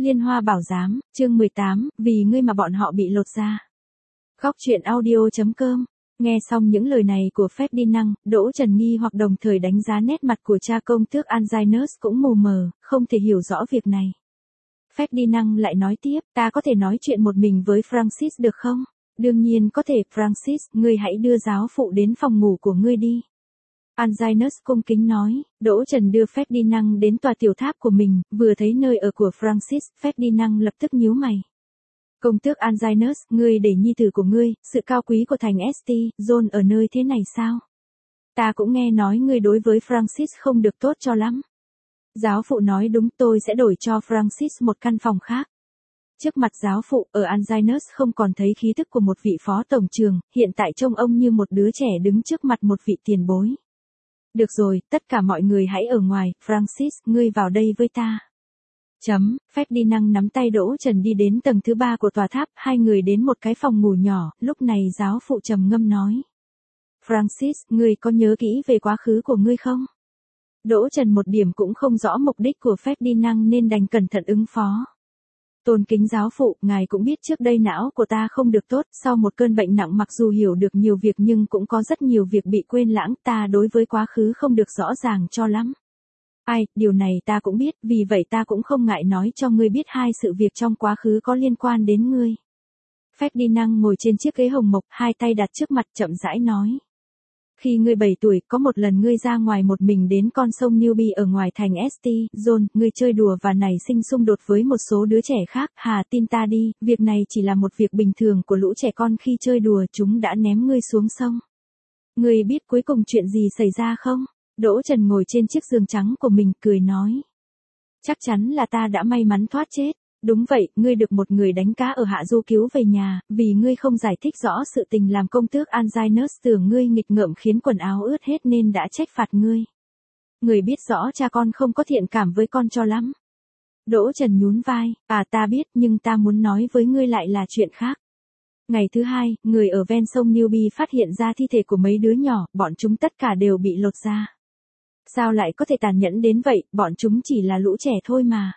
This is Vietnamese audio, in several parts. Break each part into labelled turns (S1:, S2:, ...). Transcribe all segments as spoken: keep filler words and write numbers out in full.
S1: Liên Hoa Bảo Giám, chương mười tám, vì ngươi mà bọn họ bị lột da. Góc truyện audio chấm com. Nghe xong những lời này của Ferdinand, Đỗ Trần nghi hoặc đồng thời đánh giá nét mặt của cha công tước Anginus cũng mù mờ, không thể hiểu rõ việc này. Ferdinand lại nói tiếp, ta có thể nói chuyện một mình với Francis được không? Đương nhiên có thể, Francis, ngươi hãy đưa giáo phụ đến phòng ngủ của ngươi đi. Anginus cung kính nói. Đỗ Trần đưa Ferdinand đến tòa tiểu tháp của mình, vừa thấy nơi ở của Francis, Ferdinand lập tức nhíu mày. Công tước Anginus, ngươi để nhi tử của ngươi, sự cao quý của thành St. John ở nơi thế này sao? Ta cũng nghe nói ngươi đối với Francis không được tốt cho lắm. Giáo phụ nói đúng, tôi sẽ đổi cho Francis một căn phòng khác. Trước mặt giáo phụ, ở Anginus không còn thấy khí thức của một vị phó tổng trưởng, hiện tại trông ông như một đứa trẻ đứng trước mặt một vị tiền bối. Được rồi, tất cả mọi người hãy ở ngoài, Francis, ngươi vào đây với ta. Chấm, Ferdinand nắm tay Đỗ Trần đi đến tầng thứ ba của tòa tháp, hai người đến một cái phòng ngủ nhỏ, lúc này giáo phụ trầm ngâm nói. Francis, ngươi có nhớ kỹ về quá khứ của ngươi không? Đỗ Trần một điểm cũng không rõ mục đích của Ferdinand nên đành cẩn thận ứng phó. Tôn kính giáo phụ, ngài cũng biết trước đây não của ta không được tốt, sau một cơn bệnh nặng mặc dù hiểu được nhiều việc nhưng cũng có rất nhiều việc bị quên lãng, ta đối với quá khứ không được rõ ràng cho lắm. Ai, điều này ta cũng biết, vì vậy ta cũng không ngại nói cho ngươi biết hai sự việc trong quá khứ có liên quan đến ngươi. Ferdinand ngồi trên chiếc ghế hồng mộc, hai tay đặt trước mặt chậm rãi nói. Khi ngươi bảy tuổi, có một lần ngươi ra ngoài một mình đến con sông Newby ở ngoài thành St. John, ngươi chơi đùa và nảy sinh xung đột với một số đứa trẻ khác, hà tin ta đi, việc này chỉ là một việc bình thường của lũ trẻ con khi chơi đùa, chúng đã ném ngươi xuống sông. Ngươi biết cuối cùng chuyện gì xảy ra không? Đỗ Trần ngồi trên chiếc giường trắng của mình, cười nói. Chắc chắn là ta đã may mắn thoát chết. Đúng vậy, ngươi được một người đánh cá ở Hạ Du cứu về nhà, vì ngươi không giải thích rõ sự tình làm công tước Anginus tưởng ngươi nghịch ngợm khiến quần áo ướt hết nên đã trách phạt ngươi. Ngươi biết rõ cha con không có thiện cảm với con cho lắm. Đỗ Trần nhún vai, à ta biết nhưng ta muốn nói với ngươi lại là chuyện khác. Ngày thứ hai, người ở ven sông Newby phát hiện ra thi thể của mấy đứa nhỏ, bọn chúng tất cả đều bị lột da. Sao lại có thể tàn nhẫn đến vậy, bọn chúng chỉ là lũ trẻ thôi mà.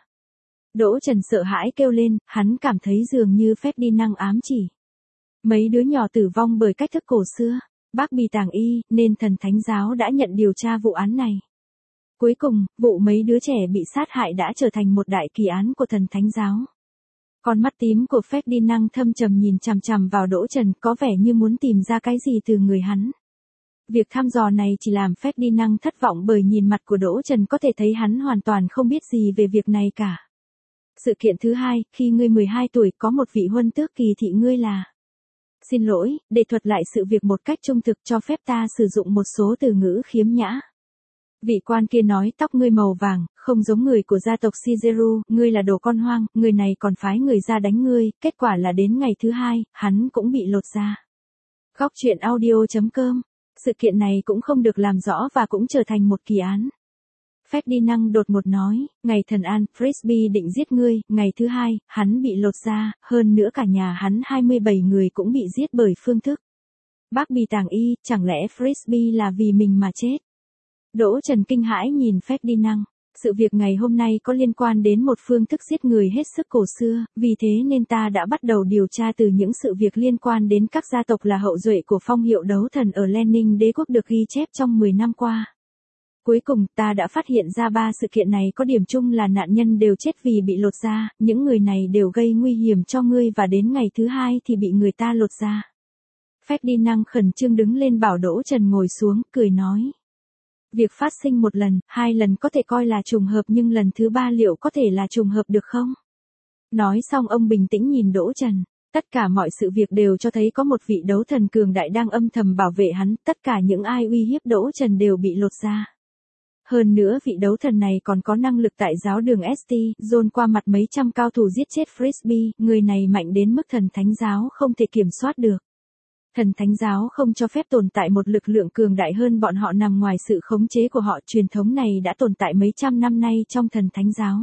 S1: Đỗ Trần sợ hãi kêu lên, hắn cảm thấy dường như Ferdinand ám chỉ. Mấy đứa nhỏ tử vong bởi cách thức cổ xưa, bác bị tàng y, nên thần thánh giáo đã nhận điều tra vụ án này. Cuối cùng, vụ mấy đứa trẻ bị sát hại đã trở thành một đại kỳ án của thần thánh giáo. Con mắt tím của Ferdinand thâm trầm nhìn chằm chằm vào Đỗ Trần, có vẻ như muốn tìm ra cái gì từ người hắn. Việc thăm dò này chỉ làm Ferdinand thất vọng bởi nhìn mặt của Đỗ Trần có thể thấy hắn hoàn toàn không biết gì về việc này cả. Sự kiện thứ hai, khi ngươi mười hai tuổi có một vị huân tước kỳ thị ngươi là. Xin lỗi, để thuật lại sự việc một cách trung thực cho phép ta sử dụng một số từ ngữ khiếm nhã. Vị quan kia nói tóc ngươi màu vàng, không giống người của gia tộc Caesaru, ngươi là đồ con hoang, người này còn phái người ra đánh ngươi, kết quả là đến ngày thứ hai, hắn cũng bị lột da. Góc truyện audio chấm com. Sự kiện này cũng không được làm rõ và cũng trở thành một kỳ án. Ferdinand đột ngột nói, ngày thần An, Frisbee định giết ngươi, ngày thứ hai, hắn bị lột da, hơn nữa cả nhà hắn hai mươi bảy người cũng bị giết bởi phương thức. Bác bị tàng y, chẳng lẽ Frisbee là vì mình mà chết? Đỗ Trần kinh hãi nhìn Ferdinand. Sự việc ngày hôm nay có liên quan đến một phương thức giết người hết sức cổ xưa, vì thế nên ta đã bắt đầu điều tra từ những sự việc liên quan đến các gia tộc là hậu duệ của phong hiệu đấu thần ở Lenin đế quốc được ghi chép trong mười năm qua. Cuối cùng, ta đã phát hiện ra ba sự kiện này có điểm chung là nạn nhân đều chết vì bị lột da, những người này đều gây nguy hiểm cho ngươi và đến ngày thứ hai thì bị người ta lột da. Ferdinand khẩn trương đứng lên bảo Đỗ Trần ngồi xuống, cười nói. Việc phát sinh một lần, hai lần có thể coi là trùng hợp nhưng lần thứ ba liệu có thể là trùng hợp được không? Nói xong ông bình tĩnh nhìn Đỗ Trần. Tất cả mọi sự việc đều cho thấy có một vị đấu thần cường đại đang âm thầm bảo vệ hắn, tất cả những ai uy hiếp Đỗ Trần đều bị lột da. Hơn nữa vị đấu thần này còn có năng lực tại giáo đường St. John qua mặt mấy trăm cao thủ giết chết Frisbee, người này mạnh đến mức thần thánh giáo không thể kiểm soát được. Thần thánh giáo không cho phép tồn tại một lực lượng cường đại hơn bọn họ nằm ngoài sự khống chế của họ, truyền thống này đã tồn tại mấy trăm năm nay trong thần thánh giáo.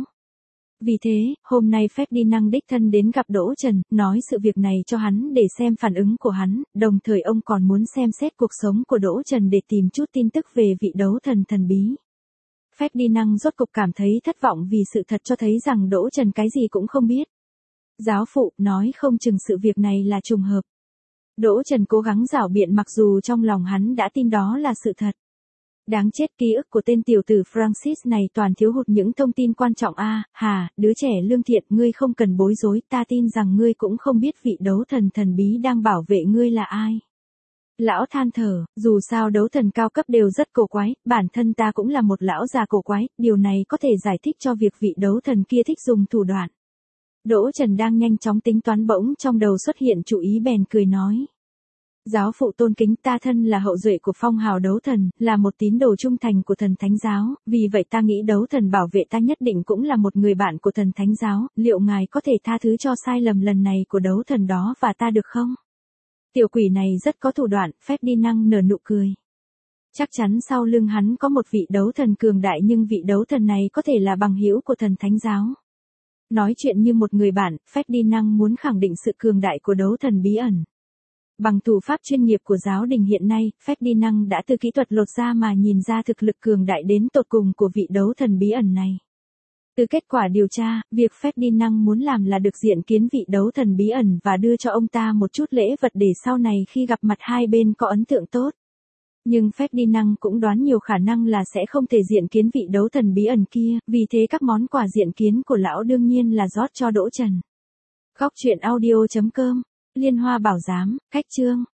S1: Vì thế, hôm nay Ferdinand đích thân đến gặp Đỗ Trần, nói sự việc này cho hắn để xem phản ứng của hắn, đồng thời ông còn muốn xem xét cuộc sống của Đỗ Trần để tìm chút tin tức về vị đấu thần thần bí. Ferdinand rốt cục cảm thấy thất vọng vì sự thật cho thấy rằng Đỗ Trần cái gì cũng không biết. Giáo phụ nói không chừng sự việc này là trùng hợp. Đỗ Trần cố gắng giảo biện mặc dù trong lòng hắn đã tin đó là sự thật. Đáng chết, ký ức của tên tiểu tử Francis này toàn thiếu hụt những thông tin quan trọng a. À, hà, đứa trẻ lương thiện, ngươi không cần bối rối, ta tin rằng ngươi cũng không biết vị đấu thần thần bí đang bảo vệ ngươi là ai. Lão than thở, dù sao đấu thần cao cấp đều rất cổ quái, bản thân ta cũng là một lão già cổ quái, điều này có thể giải thích cho việc vị đấu thần kia thích dùng thủ đoạn. Đỗ Trần đang nhanh chóng tính toán bỗng trong đầu xuất hiện chủ ý bèn cười nói. Giáo phụ tôn kính, ta thân là hậu duệ của phong hào đấu thần, là một tín đồ trung thành của thần thánh giáo, vì vậy ta nghĩ đấu thần bảo vệ ta nhất định cũng là một người bạn của thần thánh giáo, liệu ngài có thể tha thứ cho sai lầm lần này của đấu thần đó và ta được không? Tiểu quỷ này rất có thủ đoạn, Ferdinand nở nụ cười. Chắc chắn sau lưng hắn có một vị đấu thần cường đại, nhưng vị đấu thần này có thể là bằng hữu của thần thánh giáo. Nói chuyện như một người bạn, Ferdinand muốn khẳng định sự cường đại của đấu thần bí ẩn. Bằng thủ pháp chuyên nghiệp của giáo đình hiện nay, Ferdinand đã từ kỹ thuật lột da mà nhìn ra thực lực cường đại đến tột cùng của vị đấu thần bí ẩn này. Từ kết quả điều tra, việc Ferdinand muốn làm là được diện kiến vị đấu thần bí ẩn và đưa cho ông ta một chút lễ vật để sau này khi gặp mặt hai bên có ấn tượng tốt. Nhưng Ferdinand cũng đoán nhiều khả năng là sẽ không thể diện kiến vị đấu thần bí ẩn kia, vì thế các món quà diện kiến của lão đương nhiên là rót cho Đỗ Trần. Góc truyện audio chấm com, Liên Hoa Bảo Giám, Khách chương.